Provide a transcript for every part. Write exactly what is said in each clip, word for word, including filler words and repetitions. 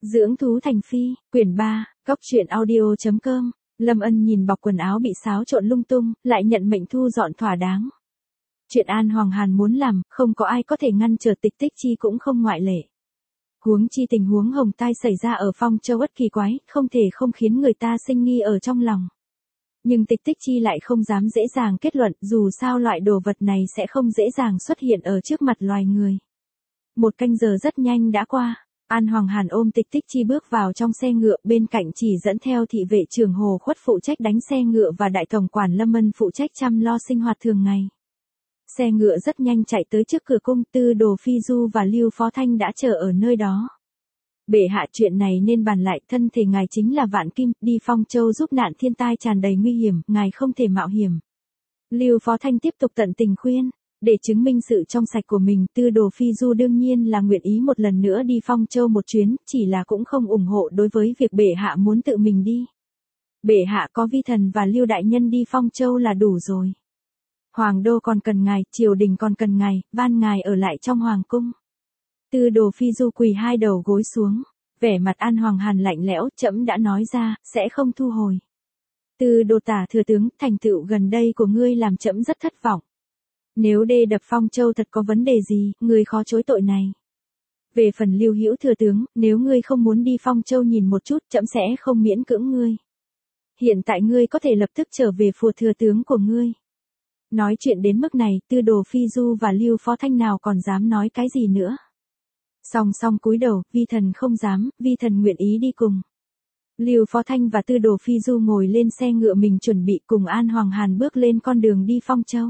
Dưỡng thú thành phi, quyển ba, cốc truyện audio chấm com. Lâm Ân nhìn bọc quần áo bị xáo trộn lung tung, lại nhận mệnh thu dọn thỏa đáng. Chuyện An Hoàng Hàn muốn làm, không có ai có thể ngăn trở, Tịch Tích Chi cũng không ngoại lệ. Huống chi tình huống hồng tai xảy ra ở Phong Châu ất kỳ quái, không thể không khiến người ta sinh nghi ở trong lòng. Nhưng Tịch Tích Chi lại không dám dễ dàng kết luận, dù sao loại đồ vật này sẽ không dễ dàng xuất hiện ở trước mặt loài người. Một canh giờ rất nhanh đã qua. An Hoàng Hàn ôm Tịch Tích Chi bước vào trong xe ngựa, bên cạnh chỉ dẫn theo thị vệ trưởng Hồ Khuất phụ trách đánh xe ngựa và đại tổng quản Lâm Ân phụ trách chăm lo sinh hoạt thường ngày. Xe ngựa rất nhanh chạy tới trước cửa cung, Tư Đồ Phi Du và Lưu Phó Thanh đã chờ ở nơi đó. Bệ hạ, chuyện này nên bàn lại, thân thể ngài chính là vạn kim, đi Phong Châu giúp nạn thiên tai tràn đầy nguy hiểm, ngài không thể mạo hiểm. Lưu Phó Thanh tiếp tục tận tình khuyên. Để chứng minh sự trong sạch của mình, Tư Đồ Phi Du đương nhiên là nguyện ý một lần nữa đi Phong Châu một chuyến, chỉ là cũng không ủng hộ đối với việc bệ hạ muốn tự mình đi. Bệ hạ có vi thần và Lưu đại nhân đi Phong Châu là đủ rồi. Hoàng đô còn cần ngài, triều đình còn cần ngài, van ngài ở lại trong hoàng cung. Tư Đồ Phi Du quỳ hai đầu gối xuống, vẻ mặt An Hoàng Hàn lạnh lẽo, trẫm đã nói ra, sẽ không thu hồi. Tư Đồ Tả thừa tướng, thành tựu gần đây của ngươi làm trẫm rất thất vọng. Nếu đê đập Phong Châu thật có vấn đề gì, ngươi khó chối tội này. Về phần Lưu Hữu thừa tướng, nếu ngươi không muốn đi Phong Châu nhìn một chút, trẫm sẽ không miễn cưỡng ngươi. Hiện tại ngươi có thể lập tức trở về phủ thừa tướng của ngươi. Nói chuyện đến mức này, Tư Đồ Phi Du và Lưu Phó Thanh nào còn dám nói cái gì nữa. Song song cúi đầu, vi thần không dám, vi thần nguyện ý đi cùng. Lưu Phó Thanh và Tư Đồ Phi Du ngồi lên xe ngựa mình chuẩn bị cùng An Hoàng Hàn bước lên con đường đi Phong Châu.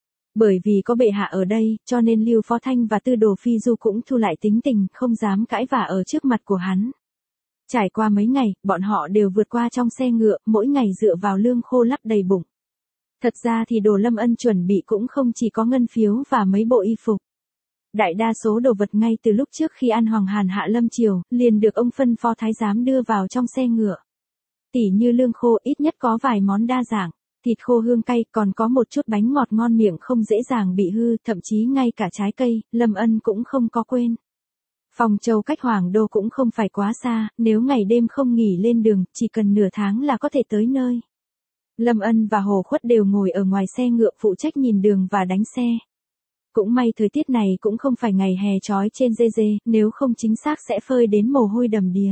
Bởi vì có bệ hạ ở đây, cho nên Lưu Phó Thanh và Tư Đồ Phi Du cũng thu lại tính tình, không dám cãi vã ở trước mặt của hắn. Trải qua mấy ngày, bọn họ đều vượt qua trong xe ngựa, mỗi ngày dựa vào lương khô lấp đầy bụng. Thật ra thì đồ Lâm Ân chuẩn bị cũng không chỉ có ngân phiếu và mấy bộ y phục. Đại đa số đồ vật ngay từ lúc trước khi An Hoàng Hàn hạ lâm triều, liền được ông phân phó thái giám đưa vào trong xe ngựa. Tỉ như lương khô, ít nhất có vài món đa dạng. Thịt khô hương cay, còn có một chút bánh ngọt ngon miệng không dễ dàng bị hư, thậm chí ngay cả trái cây, Lâm Ân cũng không có quên. Phong Châu cách Hoàng Đô cũng không phải quá xa, nếu ngày đêm không nghỉ lên đường, chỉ cần nửa tháng là có thể tới nơi. Lâm Ân và Hồ Khuất đều ngồi ở ngoài xe ngựa phụ trách nhìn đường và đánh xe. Cũng may thời tiết này cũng không phải ngày hè trói trên dê dê, nếu không chính xác sẽ phơi đến mồ hôi đầm đìa.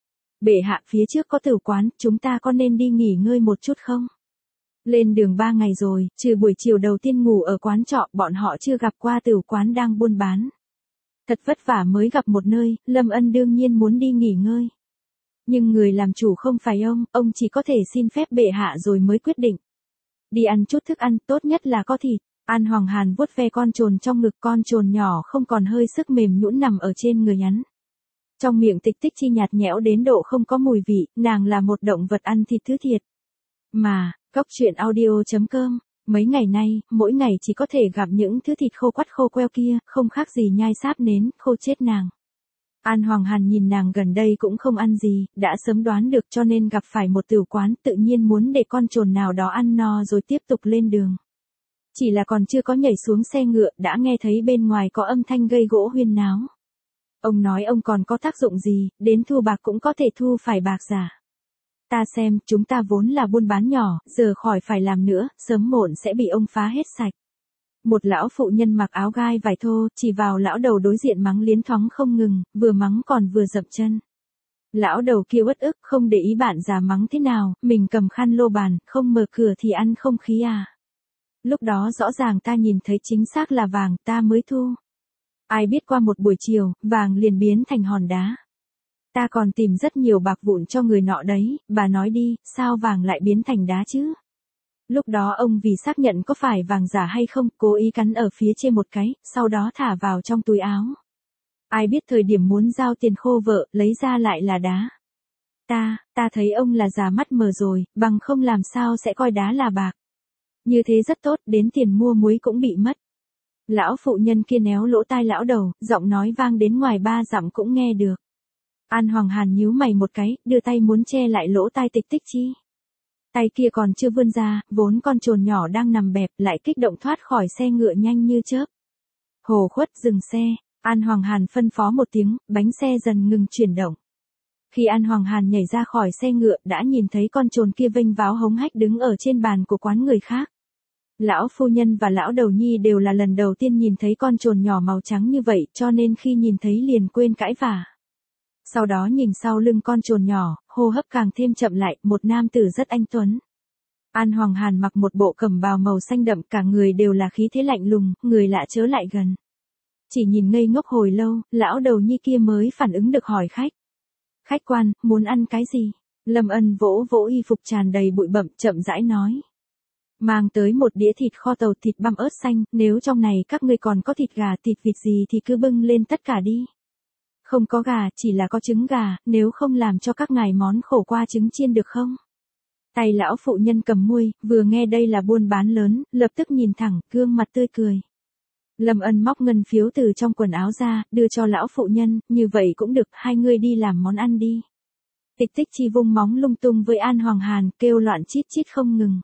Bệ hạ, phía trước có tử quán, chúng ta có nên đi nghỉ ngơi một chút không? Lên đường ba ngày rồi, trừ buổi chiều đầu tiên ngủ ở quán trọ, bọn họ chưa gặp qua tử quán đang buôn bán. Thật vất vả mới gặp một nơi, Lâm Ân đương nhiên muốn đi nghỉ ngơi. Nhưng người làm chủ không phải ông, ông chỉ có thể xin phép bệ hạ rồi mới quyết định. Đi ăn chút thức ăn, tốt nhất là có thịt. An Hoàng Hàn vuốt ve con trồn trong ngực, con trồn nhỏ không còn hơi sức mềm nhũn nằm ở trên người hắn. Trong miệng Tịch Tích Chi nhạt nhẽo đến độ không có mùi vị, nàng là một động vật ăn thịt thứ thiệt. Mà, cốc truyện audio chấm com, mấy ngày nay, mỗi ngày chỉ có thể gặp những thứ thịt khô quắt khô queo kia, không khác gì nhai sáp nến, khô chết nàng. An Hoàng Hàn nhìn nàng gần đây cũng không ăn gì, đã sớm đoán được, cho nên gặp phải một tử quán tự nhiên muốn để con trồn nào đó ăn no rồi tiếp tục lên đường. Chỉ là còn chưa có nhảy xuống xe ngựa, đã nghe thấy bên ngoài có âm thanh gây gỗ huyên náo. Ông nói ông còn có tác dụng gì, đến thu bạc cũng có thể thu phải bạc giả. Ta xem, chúng ta vốn là buôn bán nhỏ, giờ khỏi phải làm nữa, sớm muộn sẽ bị ông phá hết sạch. Một lão phụ nhân mặc áo gai vải thô, chỉ vào lão đầu đối diện mắng liến thoáng không ngừng, vừa mắng còn vừa dậm chân. Lão đầu kia uất ức, không để ý bạn già mắng thế nào, mình cầm khăn lô bàn, không mở cửa thì ăn không khí à. Lúc đó rõ ràng ta nhìn thấy chính xác là vàng, ta mới thu. Ai biết qua một buổi chiều, vàng liền biến thành hòn đá. Ta còn tìm rất nhiều bạc vụn cho người nọ đấy, bà nói đi, sao vàng lại biến thành đá chứ? Lúc đó ông vì xác nhận có phải vàng giả hay không, cố ý cắn ở phía trên một cái, sau đó thả vào trong túi áo. Ai biết thời điểm muốn giao tiền khô vợ, lấy ra lại là đá. Ta, ta thấy ông là già mắt mờ rồi, bằng không làm sao sẽ coi đá là bạc. Như thế rất tốt, đến tiền mua muối cũng bị mất. Lão phụ nhân kia néo lỗ tai lão đầu, giọng nói vang đến ngoài ba dặm cũng nghe được. An Hoàng Hàn nhíu mày một cái, đưa tay muốn che lại lỗ tai Tịch Tích Chi. Tay kia còn chưa vươn ra, vốn con trồn nhỏ đang nằm bẹp, lại kích động thoát khỏi xe ngựa nhanh như chớp. Hồ Khuất dừng xe, An Hoàng Hàn phân phó một tiếng, bánh xe dần ngừng chuyển động. Khi An Hoàng Hàn nhảy ra khỏi xe ngựa đã nhìn thấy con trồn kia vênh váo hống hách đứng ở trên bàn của quán người khác. Lão phu nhân và lão đầu nhi đều là lần đầu tiên nhìn thấy con trồn nhỏ màu trắng như vậy cho nên khi nhìn thấy liền quên cãi vả. Sau đó nhìn sau lưng con trồn nhỏ, hô hấp càng thêm chậm lại, một nam tử rất anh tuấn. An Hoàng Hàn mặc một bộ cẩm bào màu xanh đậm, cả người đều là khí thế lạnh lùng, người lạ chớ lại gần. Chỉ nhìn ngây ngốc hồi lâu, lão đầu nhi kia mới phản ứng được hỏi khách. Khách quan, muốn ăn cái gì? Lâm Ân vỗ vỗ y phục tràn đầy bụi bặm, chậm rãi nói. Mang tới một đĩa thịt kho tàu thịt băm ớt xanh, nếu trong này các ngươi còn có thịt gà thịt vịt gì thì cứ bưng lên tất cả đi. Không có gà, chỉ là có trứng gà, nếu không làm cho các ngài món khổ qua trứng chiên được không? Tay lão phụ nhân cầm muôi, vừa nghe đây là buôn bán lớn, lập tức nhìn thẳng, gương mặt tươi cười. Lâm Ân móc ngân phiếu từ trong quần áo ra, đưa cho lão phụ nhân, như vậy cũng được, hai người đi làm món ăn đi. Tịch Tích Chi vung móng lung tung với An Hoàng Hàn, kêu loạn chít chít không ngừng.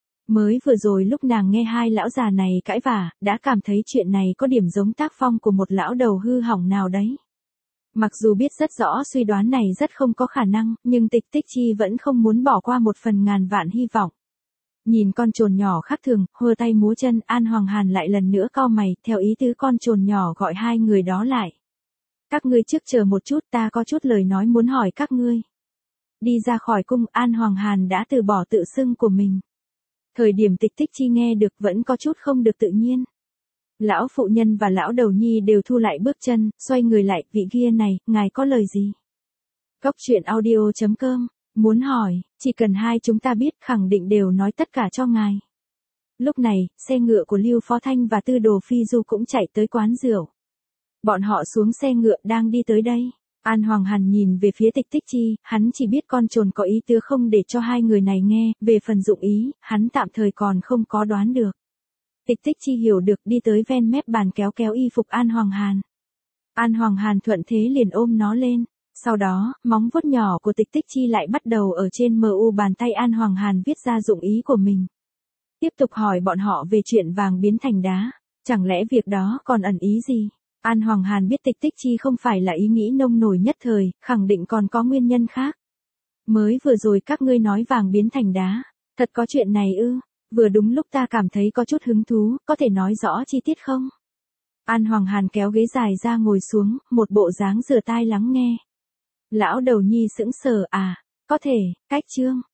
Mới vừa rồi lúc nàng nghe hai lão già này cãi vả, đã cảm thấy chuyện này có điểm giống tác phong của một lão đầu hư hỏng nào đấy. Mặc dù biết rất rõ suy đoán này rất không có khả năng, nhưng Tịch Tích Chi vẫn không muốn bỏ qua một phần ngàn vạn hy vọng. Nhìn con trồn nhỏ khác thường, hơ tay múa chân, An Hoàng Hàn lại lần nữa cau mày, theo ý tứ con trồn nhỏ gọi hai người đó lại. Các ngươi trước chờ một chút, ta có chút lời nói muốn hỏi các ngươi. Đi ra khỏi cung, An Hoàng Hàn đã từ bỏ tự xưng của mình. Thời điểm Tịch Tích Chi nghe được vẫn có chút không được tự nhiên. Lão phụ nhân và lão đầu nhi đều thu lại bước chân, xoay người lại, vị kia này, ngài có lời gì? Cốc truyện audio chấm com, muốn hỏi, chỉ cần hai chúng ta biết khẳng định đều nói tất cả cho ngài. Lúc này, xe ngựa của Lưu Phó Thanh và Tư Đồ Phi Du cũng chạy tới quán rượu. Bọn họ xuống xe ngựa đang đi tới đây. An Hoàng Hàn nhìn về phía Tịch Tích Chi, hắn chỉ biết con trồn có ý tứ không để cho hai người này nghe, về phần dụng ý, hắn tạm thời còn không có đoán được. Tịch Tích Chi hiểu được đi tới ven mép bàn kéo kéo y phục An Hoàng Hàn. An Hoàng Hàn thuận thế liền ôm nó lên. Sau đó, móng vuốt nhỏ của Tịch Tích Chi lại bắt đầu ở trên mờ u bàn tay An Hoàng Hàn viết ra dụng ý của mình. Tiếp tục hỏi bọn họ về chuyện vàng biến thành đá. Chẳng lẽ việc đó còn ẩn ý gì? An Hoàng Hàn biết Tịch Tích Chi không phải là ý nghĩ nông nổi nhất thời, khẳng định còn có nguyên nhân khác. Mới vừa rồi các ngươi nói vàng biến thành đá. Thật có chuyện này ư? Vừa đúng lúc ta cảm thấy có chút hứng thú, có thể nói rõ chi tiết không? An Hoàng Hàn kéo ghế dài ra ngồi xuống, một bộ dáng rửa tai lắng nghe. Lão đầu nhi sững sờ à, có thể, cách chương.